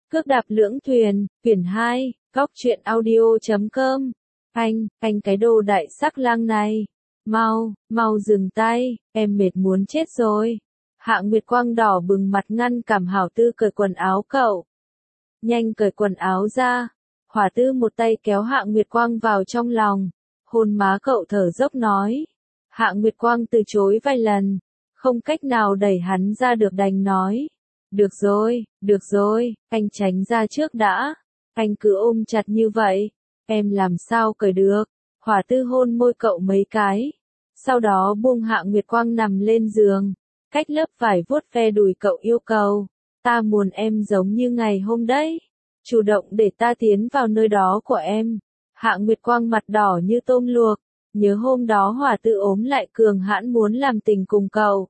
Cước đạp lưỡng thuyền, quyển 2, góc truyện audio.com. Anh cái đồ đại sắc lang này. Mau dừng tay, em mệt muốn chết rồi. Hạ Nguyệt Quang đỏ bừng mặt ngăn cản Hỏa Tư cởi quần áo cậu. Nhanh cởi quần áo ra. Hỏa Tư một tay kéo Hạ Nguyệt Quang vào trong lòng. Hôn má cậu thở dốc nói. Hạ Nguyệt Quang từ chối vài lần. Không cách nào đẩy hắn ra được đành nói. Được rồi, anh tránh ra trước đã. Anh cứ ôm chặt như vậy. Em làm sao cởi được. Hỏa Tư hôn môi cậu mấy cái. Sau đó buông Hạ Nguyệt Quang nằm lên giường. Cách lớp vải vuốt ve đùi cậu yêu cầu. Ta muốn em giống như ngày hôm đấy. Chủ động để ta tiến vào nơi đó của em. Hạ Nguyệt Quang mặt đỏ như tôm luộc. Nhớ hôm đó Hỏa Tư ốm lại cường hãn muốn làm tình cùng cậu.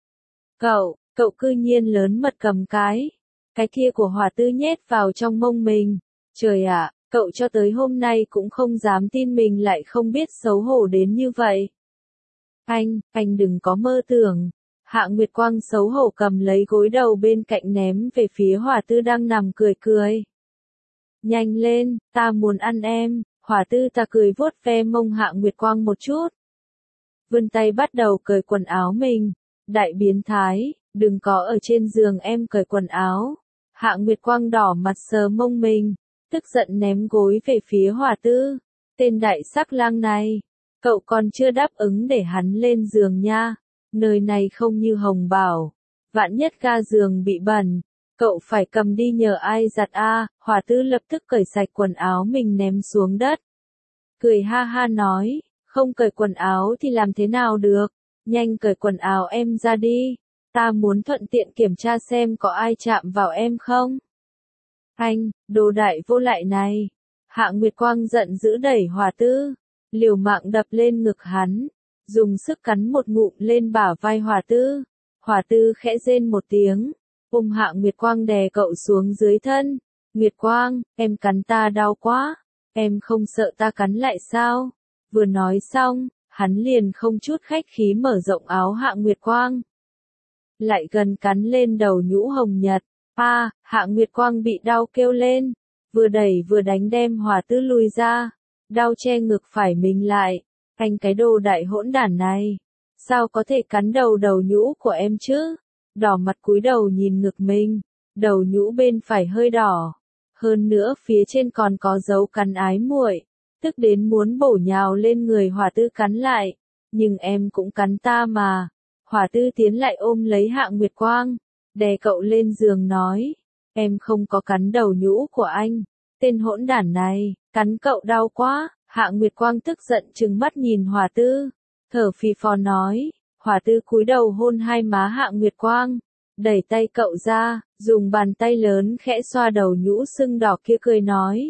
Cậu cư nhiên lớn mật cầm cái kia của Hỏa Tư nhét vào trong mông mình. Trời ạ, cậu cho tới hôm nay cũng không dám tin mình lại không biết xấu hổ đến như vậy. Anh đừng có mơ tưởng. Hạ Nguyệt Quang xấu hổ cầm lấy gối đầu bên cạnh ném về phía Hỏa Tư đang nằm cười. Nhanh lên, ta muốn ăn em. Hỏa Tư ta cười vuốt ve mông Hạ Nguyệt Quang một chút. Vươn tay bắt đầu cởi quần áo mình. Đại biến thái, đừng có ở trên giường em cởi quần áo. Hạ Nguyệt Quang đỏ mặt sờ mông mình, tức giận ném gối về phía Hỏa Tư. Tên đại sắc lang này, cậu còn chưa đáp ứng để hắn lên giường nha. Nơi này không như Hồng Bảo. Vạn nhất ga giường bị bẩn, cậu phải cầm đi nhờ ai giặt a. Hỏa Tư lập tức cởi sạch quần áo mình ném xuống đất. Cười ha ha nói, không cởi quần áo thì làm thế nào được. Nhanh cởi quần áo em ra đi. Ta muốn thuận tiện kiểm tra xem có ai chạm vào em không. Anh, đồ đại vô lại này. Hạ Nguyệt Quang giận dữ đẩy Hỏa Tư. Liều mạng đập lên ngực hắn. Dùng sức cắn một ngụm lên bả vai Hỏa Tư. Hỏa Tư khẽ rên một tiếng. Ôm Hạ Nguyệt Quang đè cậu xuống dưới thân. Nguyệt Quang, em cắn ta đau quá. Em không sợ ta cắn lại sao? Vừa nói xong, hắn liền không chút khách khí mở rộng áo Hạ Nguyệt Quang. Lại gần cắn lên đầu nhũ hồng nhật. Hạ Nguyệt Quang bị đau kêu lên. Vừa đẩy vừa đánh đem Hỏa Tư lùi ra. Đau che ngực phải mình lại. Anh cái đồ đại hỗn đản này. Sao có thể cắn đầu nhũ của em chứ? Đỏ mặt cúi đầu nhìn ngực mình. Đầu nhũ bên phải hơi đỏ. Hơn nữa phía trên còn có dấu cắn ái muội. Tức đến muốn bổ nhào lên người Hỏa Tư cắn lại. Nhưng em cũng cắn ta mà. Hỏa Tư tiến lại ôm lấy Hạ Nguyệt Quang. Đè cậu lên giường nói. Em không có cắn đầu nhũ của anh. Tên hỗn đản này, cắn cậu đau quá. Hạ Nguyệt Quang tức giận trừng mắt nhìn Hỏa Tư. Thở phì phò nói. Hỏa Tư cúi đầu hôn hai má Hạ Nguyệt Quang. Đẩy tay cậu ra, dùng bàn tay lớn khẽ xoa đầu nhũ sưng đỏ kia cười nói.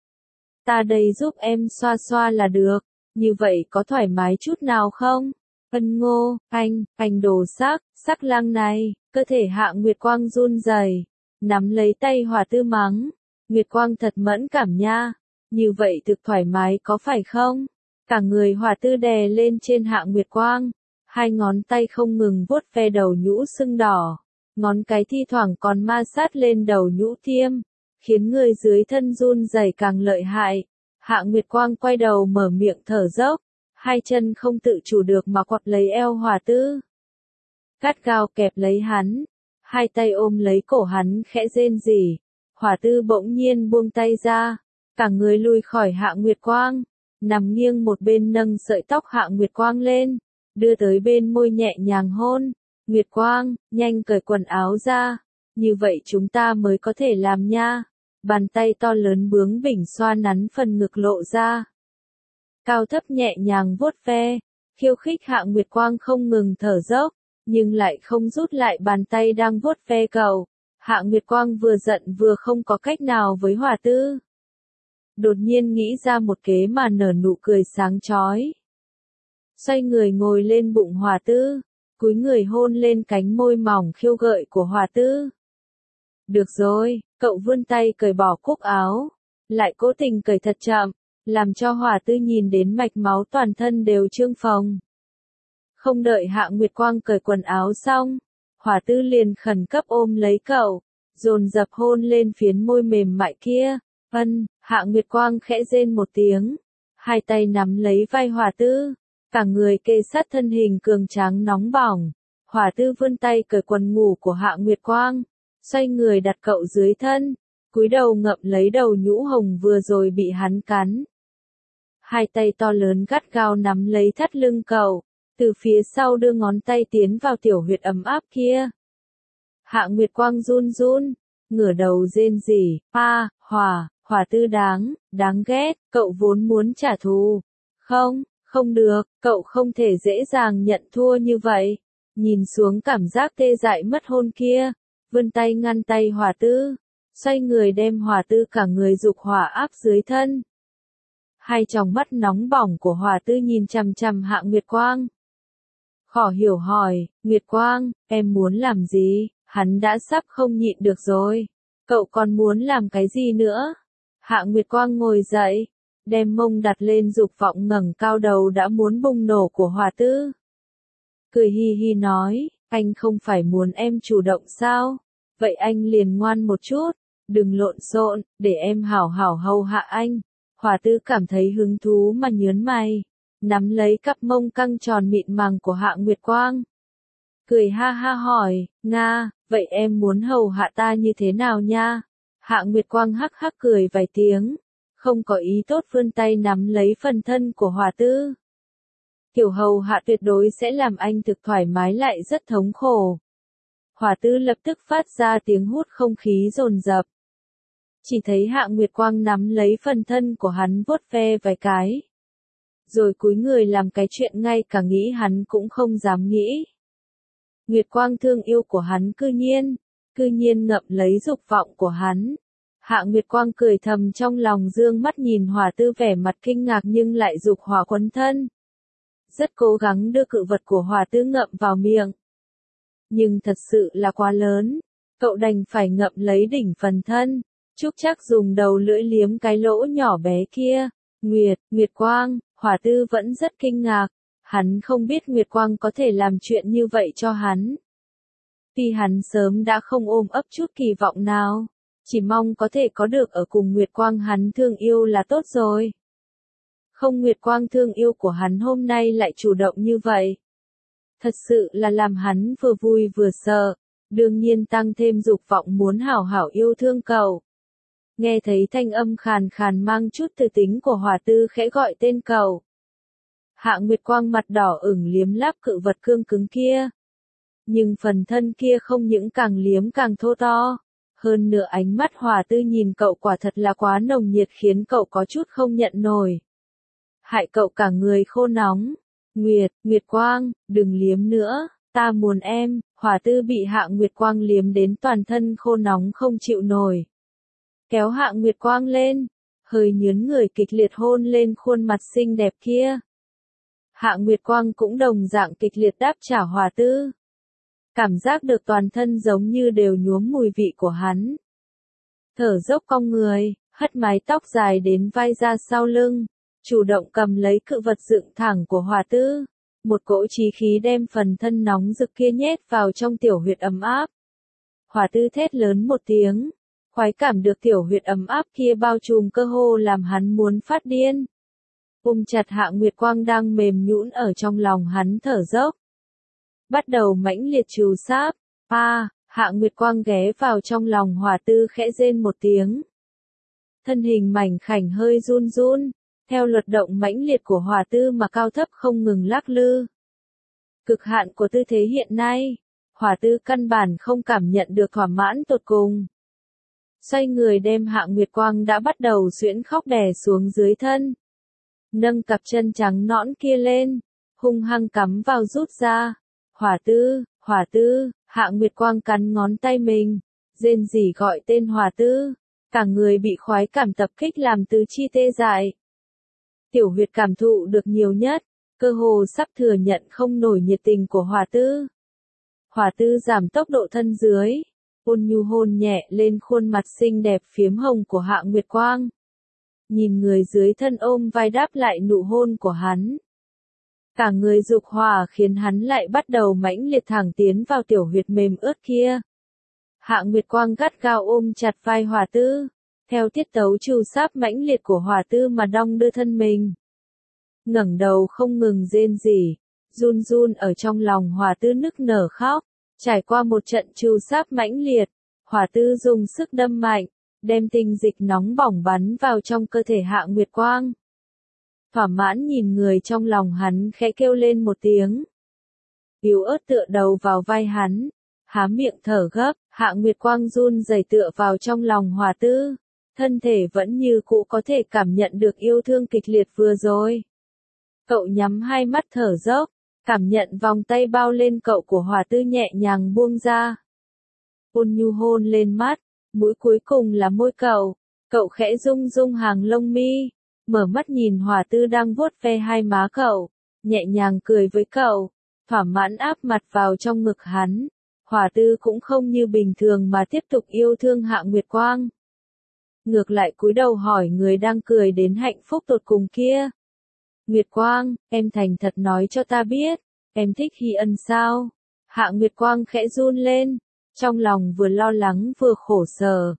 Ta đây giúp em xoa xoa là được, như vậy có thoải mái chút nào không? Ân Ngô, anh đồ sắc lang này, cơ thể Hạ Nguyệt Quang run rẩy, nắm lấy tay Hỏa Tư mắng. Nguyệt Quang thật mẫn cảm nha, như vậy thực thoải mái có phải không? Cả người Hỏa Tư đè lên trên Hạ Nguyệt Quang, hai ngón tay không ngừng vuốt ve đầu nhũ sưng đỏ. Ngón cái thi thoảng còn ma sát lên đầu nhũ thiêm, khiến người dưới thân run rẩy càng lợi hại. Hạ Nguyệt Quang quay đầu mở miệng thở dốc, hai chân không tự chủ được mà quặp lấy eo Hỏa Tư. Gắt gao kẹp lấy hắn, hai tay ôm lấy cổ hắn khẽ rên rỉ. Hỏa Tư bỗng nhiên buông tay ra, cả người lùi khỏi Hạ Nguyệt Quang, nằm nghiêng một bên nâng sợi tóc Hạ Nguyệt Quang lên, đưa tới bên môi nhẹ nhàng hôn. Nguyệt Quang, nhanh cởi quần áo ra, như vậy chúng ta mới có thể làm nha. Bàn tay to lớn bướng bỉnh xoa nắn phần ngực lộ ra. Cao thấp nhẹ nhàng vuốt ve, khiêu khích Hạ Nguyệt Quang không ngừng thở dốc, nhưng lại không rút lại bàn tay đang vuốt ve cậu. Hạ Nguyệt Quang vừa giận vừa không có cách nào với Hỏa Tư. Đột nhiên nghĩ ra một kế mà nở nụ cười sáng chói. Xoay người ngồi lên bụng Hỏa Tư. Cúi người hôn lên cánh môi mỏng khiêu gợi của Hỏa Tư. Được rồi, cậu vươn tay cởi bỏ cúc áo, lại cố tình cởi thật chậm, làm cho Hỏa Tư nhìn đến mạch máu toàn thân đều trương phồng. Không đợi Hạ Nguyệt Quang cởi quần áo xong, Hỏa Tư liền khẩn cấp ôm lấy cậu, dồn dập hôn lên phiến môi mềm mại kia. Hạ Nguyệt Quang khẽ rên một tiếng, hai tay nắm lấy vai Hòa Tư, cả người kề sát thân hình cường tráng nóng bỏng. Hòa Tư vươn tay cởi quần ngủ của Hạ Nguyệt Quang, xoay người đặt cậu dưới thân, cúi đầu ngậm lấy đầu nhũ hồng vừa rồi bị hắn cắn. Hai tay to lớn gắt gao nắm lấy thắt lưng cậu, từ phía sau đưa ngón tay tiến vào tiểu huyệt ấm áp kia. Hạ Nguyệt Quang run run, ngửa đầu rên rỉ, Hòa Tư đáng ghét, cậu vốn muốn trả thù. Không được, cậu không thể dễ dàng nhận thua như vậy. Nhìn xuống cảm giác tê dại mất hôn kia, vươn tay ngăn tay Hòa Tư, xoay người đem Hòa Tư cả người dục hỏa áp dưới thân. Hai tròng mắt nóng bỏng của Hòa Tư nhìn chằm chằm Hạ Nguyệt Quang. Khó hiểu hỏi, Nguyệt Quang, em muốn làm gì? Hắn đã sắp không nhịn được rồi. Cậu còn muốn làm cái gì nữa? Hạ Nguyệt Quang ngồi dậy, đem mông đặt lên dục vọng ngẩng cao đầu đã muốn bùng nổ của Hòa Tư. Cười hi hi nói, anh không phải muốn em chủ động sao? Vậy anh liền ngoan một chút, đừng lộn xộn, để em hảo hảo hầu hạ anh. Hòa Tư cảm thấy hứng thú mà nhớn mày, nắm lấy cặp mông căng tròn mịn màng của Hạ Nguyệt Quang. Cười ha ha hỏi, Nga, vậy em muốn hầu hạ ta như thế nào nha? Hạ Nguyệt Quang hắc hắc cười vài tiếng, không có ý tốt vươn tay nắm lấy phần thân của Hòa Tư. Kiểu hầu hạ tuyệt đối sẽ làm anh thực thoải mái lại rất thống khổ. Hòa Tư lập tức phát ra tiếng hút không khí dồn dập. Chỉ thấy Hạ Nguyệt Quang nắm lấy phần thân của hắn vuốt ve vài cái. Rồi cúi người làm cái chuyện ngay cả nghĩ hắn cũng không dám nghĩ. Nguyệt Quang thương yêu của hắn cư nhiên ngậm lấy dục vọng của hắn. Hạ Nguyệt Quang cười thầm trong lòng dương mắt nhìn Hòa Tư vẻ mặt kinh ngạc nhưng lại dục hỏa quấn thân. Rất cố gắng đưa cự vật của Hòa Tư ngậm vào miệng. Nhưng thật sự là quá lớn, cậu đành phải ngậm lấy đỉnh phần thân. Trúc Trác dùng đầu lưỡi liếm cái lỗ nhỏ bé kia. Nguyệt Quang, Hòa Tư vẫn rất kinh ngạc. Hắn không biết Nguyệt Quang có thể làm chuyện như vậy cho hắn. Vì hắn sớm đã không ôm ấp chút kỳ vọng nào. Chỉ mong có thể có được ở cùng Nguyệt Quang hắn thương yêu là tốt rồi. Không, Nguyệt Quang thương yêu của hắn hôm nay lại chủ động như vậy. Thật sự là làm hắn vừa vui vừa sợ, đương nhiên tăng thêm dục vọng muốn hảo hảo yêu thương cậu. Nghe thấy thanh âm khàn khàn mang chút từ tính của Hòa Tư khẽ gọi tên cậu. Hạ Nguyệt Quang mặt đỏ ửng liếm láp cự vật cương cứng kia. Nhưng phần thân kia không những càng liếm càng thô to. Hơn nữa ánh mắt Hòa Tư nhìn cậu quả thật là quá nồng nhiệt khiến cậu có chút không nhận nổi. Hại cậu cả người khô nóng. Nguyệt Quang, đừng liếm nữa, ta muốn em. Hòa Tư bị Hạ Nguyệt Quang liếm đến toàn thân khô nóng không chịu nổi. Kéo Hạ Nguyệt Quang lên, hơi nhớn người kịch liệt hôn lên khuôn mặt xinh đẹp kia. Hạ Nguyệt Quang cũng đồng dạng kịch liệt đáp trả Hòa Tư. Cảm giác được toàn thân giống như đều nhuốm mùi vị của hắn. Thở dốc cong người, hất mái tóc dài đến vai ra sau lưng, chủ động cầm lấy cự vật dựng thẳng của Hòa Tư. Một cỗ chí khí đem phần thân nóng rực kia nhét vào trong tiểu huyệt ấm áp. Hòa Tư thét lớn một tiếng, khoái cảm được tiểu huyệt ấm áp kia bao trùm cơ hồ làm hắn muốn phát điên. Ôm chặt Hạ Nguyệt Quang đang mềm nhũn ở trong lòng hắn thở dốc. Bắt đầu mãnh liệt trù sáp. Hạ Nguyệt Quang ghé vào trong lòng Hòa Tư khẽ rên một tiếng. Thân hình mảnh khảnh hơi run run, theo luật động mãnh liệt của Hòa Tư mà cao thấp không ngừng lắc lư. Cực hạn của tư thế hiện nay, Hòa Tư căn bản không cảm nhận được thỏa mãn tột cùng. Xoay người đem Hạ Nguyệt Quang đã bắt đầu xuyễn khóc đè xuống dưới thân. Nâng cặp chân trắng nõn kia lên, hung hăng cắm vào rút ra. Hòa Tư, Hạ Nguyệt Quang cắn ngón tay mình, rên rỉ gọi tên Hòa Tư, cả người bị khoái cảm tập kích làm tứ chi tê dại. Tiểu huyệt cảm thụ được nhiều nhất, cơ hồ sắp thừa nhận không nổi nhiệt tình của Hòa Tư. Hòa Tư giảm tốc độ thân dưới, ôn nhu hôn nhẹ lên khuôn mặt xinh đẹp phiếm hồng của Hạ Nguyệt Quang. Nhìn người dưới thân ôm vai đáp lại nụ hôn của hắn. Cả người dục hỏa khiến hắn lại bắt đầu mãnh liệt thẳng tiến vào tiểu huyệt mềm ướt kia. Hạ Nguyệt Quang gắt gao ôm chặt vai Hòa Tư, theo tiết tấu trù sáp mãnh liệt của Hòa Tư mà đong đưa thân mình. Ngẩng đầu không ngừng rên rỉ, run run ở trong lòng Hòa Tư nức nở khóc. Trải qua một trận trù sáp mãnh liệt, Hòa Tư dùng sức đâm mạnh, đem tinh dịch nóng bỏng bắn vào trong cơ thể Hạ Nguyệt Quang. Thỏa mãn nhìn người trong lòng hắn khẽ kêu lên một tiếng. Yếu ớt tựa đầu vào vai hắn, há miệng thở gấp, Hạ Nguyệt Quang run rẩy tựa vào trong lòng Hòa Tư, thân thể vẫn như cũ có thể cảm nhận được yêu thương kịch liệt vừa rồi. Cậu nhắm hai mắt thở dốc, cảm nhận vòng tay bao lên cậu của Hòa Tư nhẹ nhàng buông ra. Ôn nhu hôn lên mắt, mũi cuối cùng là môi cậu khẽ rung rung hàng lông mi, mở mắt nhìn Hòa Tư đang vuốt ve hai má cậu, nhẹ nhàng cười với cậu, thỏa mãn áp mặt vào trong ngực hắn. Hòa Tư cũng không như bình thường mà tiếp tục yêu thương Hạ Nguyệt Quang. Ngược lại cúi đầu hỏi người đang cười đến hạnh phúc tột cùng kia. Nguyệt Quang, em thành thật nói cho ta biết, em thích Hy Ân sao? Hạ Nguyệt Quang khẽ run lên, trong lòng vừa lo lắng vừa khổ sở.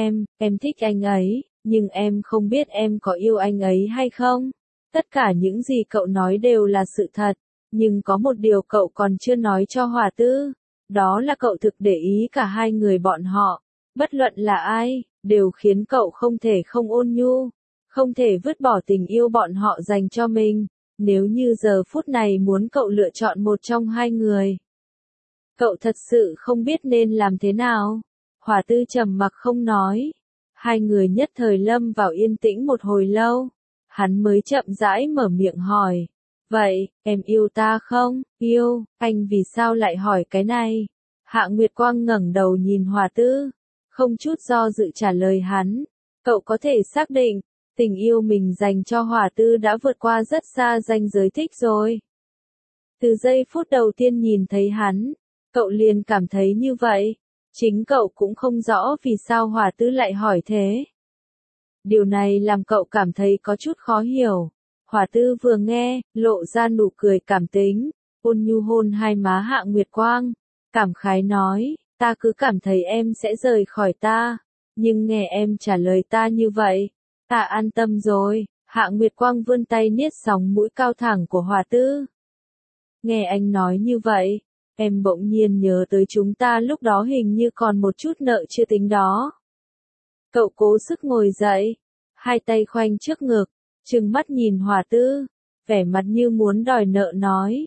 Em thích anh ấy, nhưng em không biết em có yêu anh ấy hay không. Tất cả những gì cậu nói đều là sự thật, nhưng có một điều cậu còn chưa nói cho Hòa Tư, đó là cậu thực để ý cả hai người bọn họ, bất luận là ai, đều khiến cậu không thể không ôn nhu, không thể vứt bỏ tình yêu bọn họ dành cho mình, nếu như giờ phút này muốn cậu lựa chọn một trong hai người. Cậu thật sự không biết nên làm thế nào. Hòa Tư trầm mặc không nói. Hai người nhất thời lâm vào yên tĩnh một hồi lâu. Hắn mới chậm rãi mở miệng hỏi. Vậy, em yêu ta không? Yêu, anh vì sao lại hỏi cái này? Hạ Nguyệt Quang ngẩng đầu nhìn Hòa Tư, không chút do dự trả lời hắn. Cậu có thể xác định, tình yêu mình dành cho Hòa Tư đã vượt qua rất xa ranh giới thích rồi. Từ giây phút đầu tiên nhìn thấy hắn, cậu liền cảm thấy như vậy. Chính cậu cũng không rõ vì sao Hòa Tư lại hỏi thế. Điều này làm cậu cảm thấy có chút khó hiểu. Hòa Tư vừa nghe, lộ ra nụ cười cảm tính, ôn nhu hôn hai má Hạ Nguyệt Quang, cảm khái nói, ta cứ cảm thấy em sẽ rời khỏi ta, nhưng nghe em trả lời ta như vậy, ta an tâm rồi. Hạ Nguyệt Quang vươn tay niết sóng mũi cao thẳng của Hòa Tư. Nghe anh nói như vậy, em bỗng nhiên nhớ tới chúng ta lúc đó hình như còn một chút nợ chưa tính đó. Cậu cố sức ngồi dậy, hai tay khoanh trước ngực, trừng mắt nhìn Hòa Tư, vẻ mặt như muốn đòi nợ nói.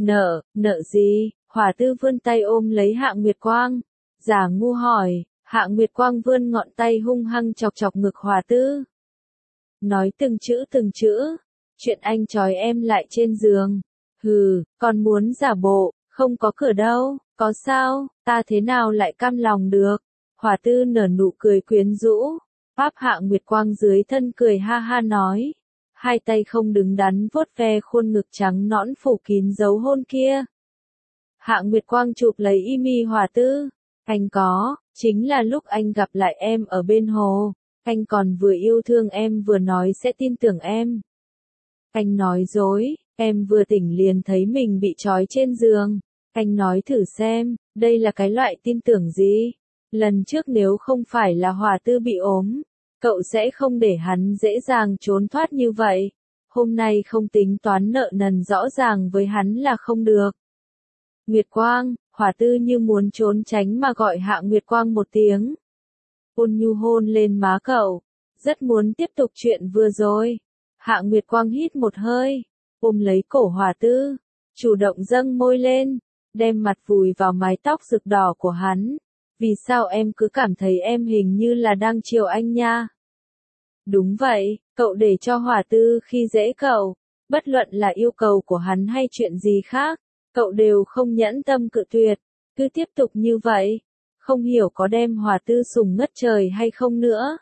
Nợ gì? Hòa Tư vươn tay ôm lấy Hạ Nguyệt Quang, giả ngu hỏi. Hạ Nguyệt Quang vươn ngọn tay hung hăng chọc chọc ngực Hòa Tư. Nói từng chữ, chuyện anh trói em lại trên giường. Hừ, còn muốn giả bộ, không có cửa đâu, có sao, ta thế nào lại cam lòng được. Hòa Tư nở nụ cười quyến rũ, áp Hạ Nguyệt Quang dưới thân cười ha ha nói. Hai tay không đứng đắn vuốt ve khuôn ngực trắng nõn phủ kín dấu hôn kia. Hạ Nguyệt Quang chụp lấy y mi Hòa Tư. Anh có, chính là lúc anh gặp lại em ở bên hồ. Anh còn vừa yêu thương em vừa nói sẽ tin tưởng em. Anh nói dối, em vừa tỉnh liền thấy mình bị trói trên giường. Anh nói thử xem, đây là cái loại tin tưởng gì? Lần trước nếu không phải là Hòa Tư bị ốm, cậu sẽ không để hắn dễ dàng trốn thoát như vậy. Hôm nay không tính toán nợ nần rõ ràng với hắn là không được. Nguyệt Quang, Hòa Tư như muốn trốn tránh mà gọi Hạ Nguyệt Quang một tiếng. Ôn nhu hôn lên má cậu, rất muốn tiếp tục chuyện vừa rồi. Hạ Nguyệt Quang hít một hơi, ôm lấy cổ Hòa Tư, chủ động dâng môi lên, đem mặt vùi vào mái tóc rực đỏ của hắn. Vì sao em cứ cảm thấy em hình như là đang chiều anh nha? Đúng vậy, cậu để cho Hòa Tư khi dễ cậu, bất luận là yêu cầu của hắn hay chuyện gì khác, cậu đều không nhẫn tâm cự tuyệt, cứ tiếp tục như vậy, không hiểu có đem Hòa Tư sủng ngất trời hay không nữa.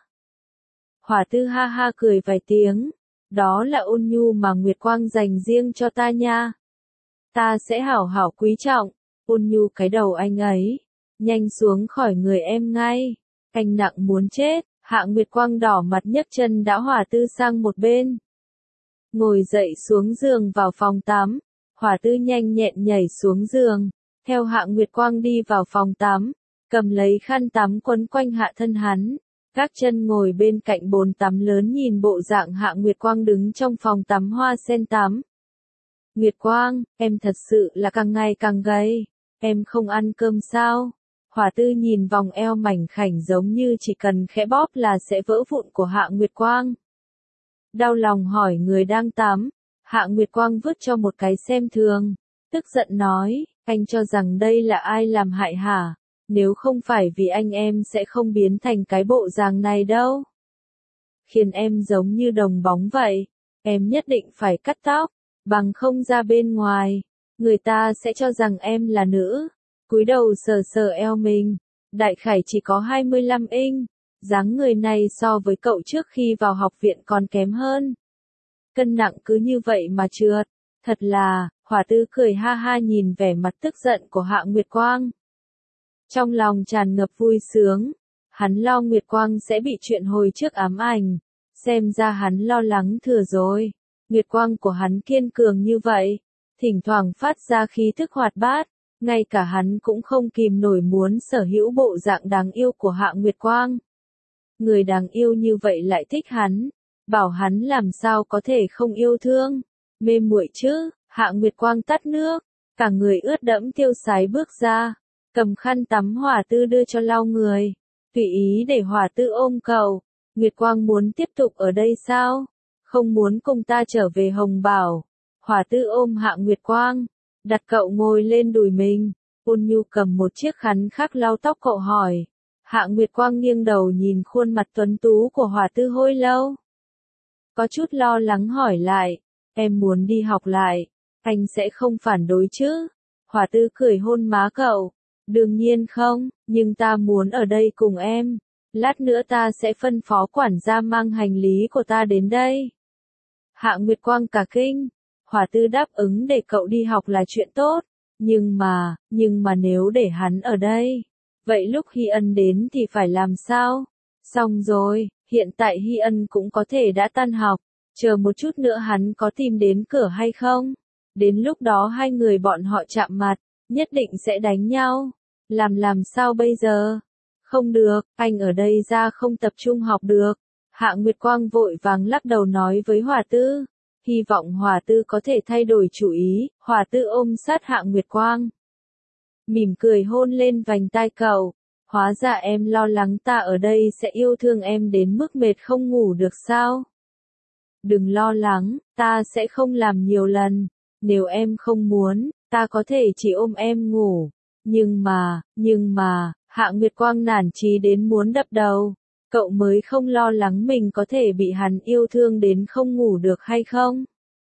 Hòa Tư ha ha cười vài tiếng, đó là ôn nhu mà Nguyệt Quang dành riêng cho ta nha. Ta sẽ hảo hảo quý trọng, ôn nhu cái đầu anh ấy, nhanh xuống khỏi người em ngay, anh nặng muốn chết. Hạ Nguyệt Quang đỏ mặt nhấc chân đá Hòa Tư sang một bên. Ngồi dậy xuống giường vào phòng tắm, Hòa Tư nhanh nhẹn nhảy xuống giường, theo Hạ Nguyệt Quang đi vào phòng tắm, cầm lấy khăn tắm quấn quanh hạ thân hắn. Các chân ngồi bên cạnh bồn tắm lớn nhìn bộ dạng Hạ Nguyệt Quang đứng trong phòng tắm hoa sen tắm. Nguyệt Quang, em thật sự là càng ngày càng gầy, em không ăn cơm sao? Hỏa Tư nhìn vòng eo mảnh khảnh giống như chỉ cần khẽ bóp là sẽ vỡ vụn của Hạ Nguyệt Quang. Đau lòng hỏi người đang tắm, Hạ Nguyệt Quang vứt cho một cái xem thường, tức giận nói, anh cho rằng đây là ai làm hại hả? Nếu không phải vì anh em sẽ không biến thành cái bộ dạng này đâu. Khiến em giống như đồng bóng vậy, em nhất định phải cắt tóc, bằng không ra bên ngoài, người ta sẽ cho rằng em là nữ. Cúi đầu sờ sờ eo mình, đại khải chỉ có 25 inch, dáng người này so với cậu trước khi vào học viện còn kém hơn. Cân nặng cứ như vậy mà trượt, thật là, Hỏa Tư cười ha ha nhìn vẻ mặt tức giận của Hạ Nguyệt Quang. Trong lòng tràn ngập vui sướng, hắn lo Nguyệt Quang sẽ bị chuyện hồi trước ám ảnh, xem ra hắn lo lắng thừa rồi. Nguyệt Quang của hắn kiên cường như vậy, thỉnh thoảng phát ra khí thức hoạt bát, ngay cả hắn cũng không kìm nổi muốn sở hữu bộ dạng đáng yêu của Hạ Nguyệt Quang. Người đáng yêu như vậy lại thích hắn, bảo hắn làm sao có thể không yêu thương, mê muội chứ. Hạ Nguyệt Quang tắt nước, cả người ướt đẫm tiêu sái bước ra, cầm khăn tắm Hỏa Tư đưa cho lau người, tùy ý để Hỏa Tư ôm cậu. Nguyệt Quang muốn tiếp tục ở đây sao? Không muốn cùng ta trở về Hồng Bảo. Hỏa Tư ôm Hạ Nguyệt Quang, đặt cậu ngồi lên đùi mình, ôn nhu cầm một chiếc khăn khác lau tóc cậu hỏi. Hạ Nguyệt Quang nghiêng đầu nhìn khuôn mặt tuấn tú của Hỏa Tư hồi lâu. Có chút lo lắng hỏi lại, em muốn đi học lại, anh sẽ không phản đối chứ? Hỏa Tư cười hôn má cậu, đương nhiên không, nhưng ta muốn ở đây cùng em, lát nữa ta sẽ phân phó quản gia mang hành lý của ta đến đây. Hạ Nguyệt Quang cả kinh, Hỏa Tư đáp ứng để cậu đi học là chuyện tốt, nhưng mà nếu để hắn ở đây, vậy lúc Hy Ân đến thì phải làm sao? Xong rồi, hiện tại Hy Ân cũng có thể đã tan học, chờ một chút nữa hắn có tìm đến cửa hay không? Đến lúc đó hai người bọn họ chạm mặt, nhất định sẽ đánh nhau. Làm sao bây giờ? Không được, anh ở đây ra không tập trung học được. Hạ Nguyệt Quang vội vàng lắc đầu nói với Hỏa Tư. Hy vọng Hỏa Tư có thể thay đổi chủ ý. Hỏa Tư ôm sát Hạ Nguyệt Quang, mỉm cười hôn lên vành tai cậu. Hóa ra em lo lắng ta ở đây sẽ yêu thương em đến mức mệt không ngủ được sao? Đừng lo lắng, ta sẽ không làm nhiều lần. Nếu em không muốn, ta có thể chỉ ôm em ngủ. Nhưng mà, Hạ Nguyệt Quang nản chí đến muốn đập đầu. Cậu mới không lo lắng mình có thể bị hắn yêu thương đến không ngủ được hay không?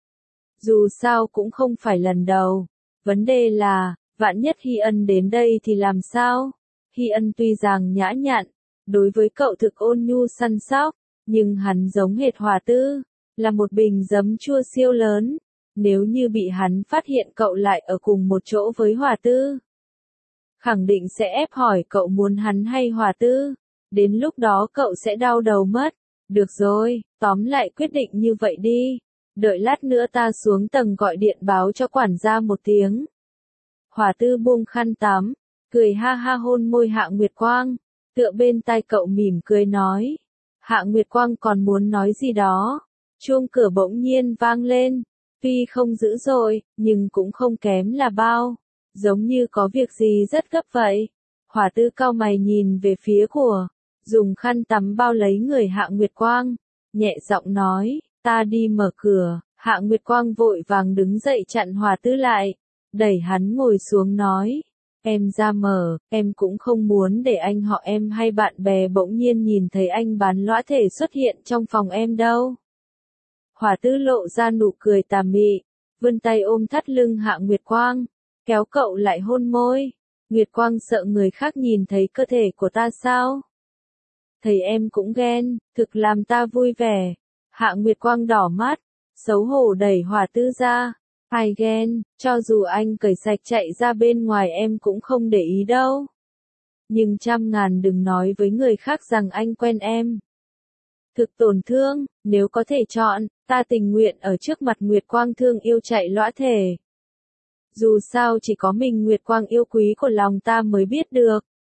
Dù sao cũng không phải lần đầu. Vấn đề là, vạn nhất Hy Ân đến đây thì làm sao? Hy Ân tuy rằng nhã nhặn, đối với cậu thực ôn nhu săn sóc, nhưng hắn giống hệt Hỏa Tư, là một bình giấm chua siêu lớn. Nếu như bị hắn phát hiện cậu lại ở cùng một chỗ với Hỏa Tư, khẳng định sẽ ép hỏi cậu muốn hắn hay Hỏa Tư. Đến lúc đó cậu sẽ đau đầu mất. Được rồi, tóm lại quyết định như vậy đi. Đợi lát nữa ta xuống tầng gọi điện báo cho quản gia một tiếng. Hỏa Tư buông khăn tắm, cười ha ha hôn môi Hạ Nguyệt Quang, tựa bên tai cậu mỉm cười nói. Hạ Nguyệt Quang còn muốn nói gì đó. Chuông cửa bỗng nhiên vang lên, tuy không dữ dội, nhưng cũng không kém là bao. Giống như có việc gì rất gấp vậy. Hỏa Tư cau mày nhìn về phía của, dùng khăn tắm bao lấy người Hạ Nguyệt Quang, nhẹ giọng nói, ta đi mở cửa. Hạ Nguyệt Quang vội vàng đứng dậy chặn Hỏa Tư lại, đẩy hắn ngồi xuống nói, em ra mở, em cũng không muốn để anh họ em hay bạn bè bỗng nhiên nhìn thấy anh bán lõa thể xuất hiện trong phòng em đâu. Hỏa Tư lộ ra nụ cười tà mị, vươn tay ôm thắt lưng Hạ Nguyệt Quang, kéo cậu lại hôn môi. Nguyệt Quang sợ người khác nhìn thấy cơ thể của ta sao? Thầy em cũng ghen, thực làm ta vui vẻ. Hạ Nguyệt Quang đỏ mắt, xấu hổ đẩy Hỏa Tư ra. Ai ghen, cho dù anh cởi sạch chạy ra bên ngoài em cũng không để ý đâu. Nhưng trăm ngàn đừng nói với người khác rằng anh quen em. Thực tổn thương, nếu có thể chọn, ta tình nguyện ở trước mặt Nguyệt Quang thương yêu chạy lõa thể. Dù sao chỉ có mình Nguyệt Quang yêu quý của lòng ta mới biết được.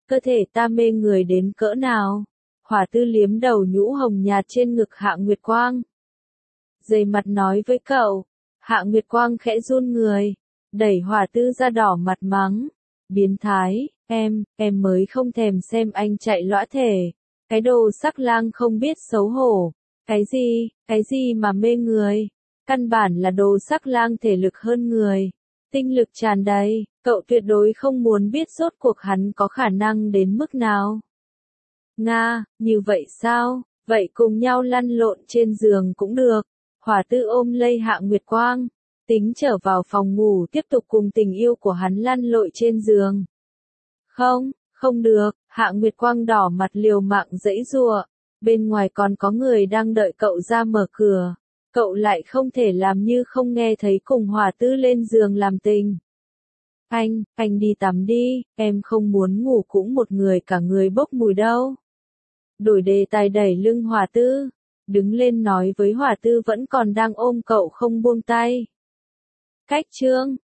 cơ thể ta mê người đến cỡ nào. Hỏa Tư liếm đầu nhũ hồng nhạt trên ngực Hạ Nguyệt Quang. Dày mặt nói với cậu. Hạ Nguyệt Quang khẽ run người, đẩy Hỏa Tư ra đỏ mặt mắng. Biến thái, em mới không thèm xem anh chạy lõa thể. Cái đồ sắc lang không biết xấu hổ. Cái gì mà mê người? Căn bản là đồ sắc lang thể lực hơn người. Tinh lực tràn đầy, cậu tuyệt đối không muốn biết rốt cuộc hắn có khả năng đến mức nào. Nga, như vậy sao? Vậy cùng nhau lăn lộn trên giường cũng được. Hỏa Tư ôm lấy Hạ Nguyệt Quang, tính trở vào phòng ngủ tiếp tục cùng tình yêu của hắn lăn lội trên giường. Không được, Hạ Nguyệt Quang đỏ mặt liều mạng giãy giụa. Bên ngoài còn có người đang đợi cậu ra mở cửa. Cậu lại không thể làm như không nghe thấy cùng Hỏa Tư lên giường làm tình. Anh đi tắm đi, em không muốn ngủ cũng một người cả người bốc mùi đâu. Đổi đề tài đẩy lưng Hỏa Tư, đứng lên nói với Hỏa Tư vẫn còn đang ôm cậu không buông tay. Cách chương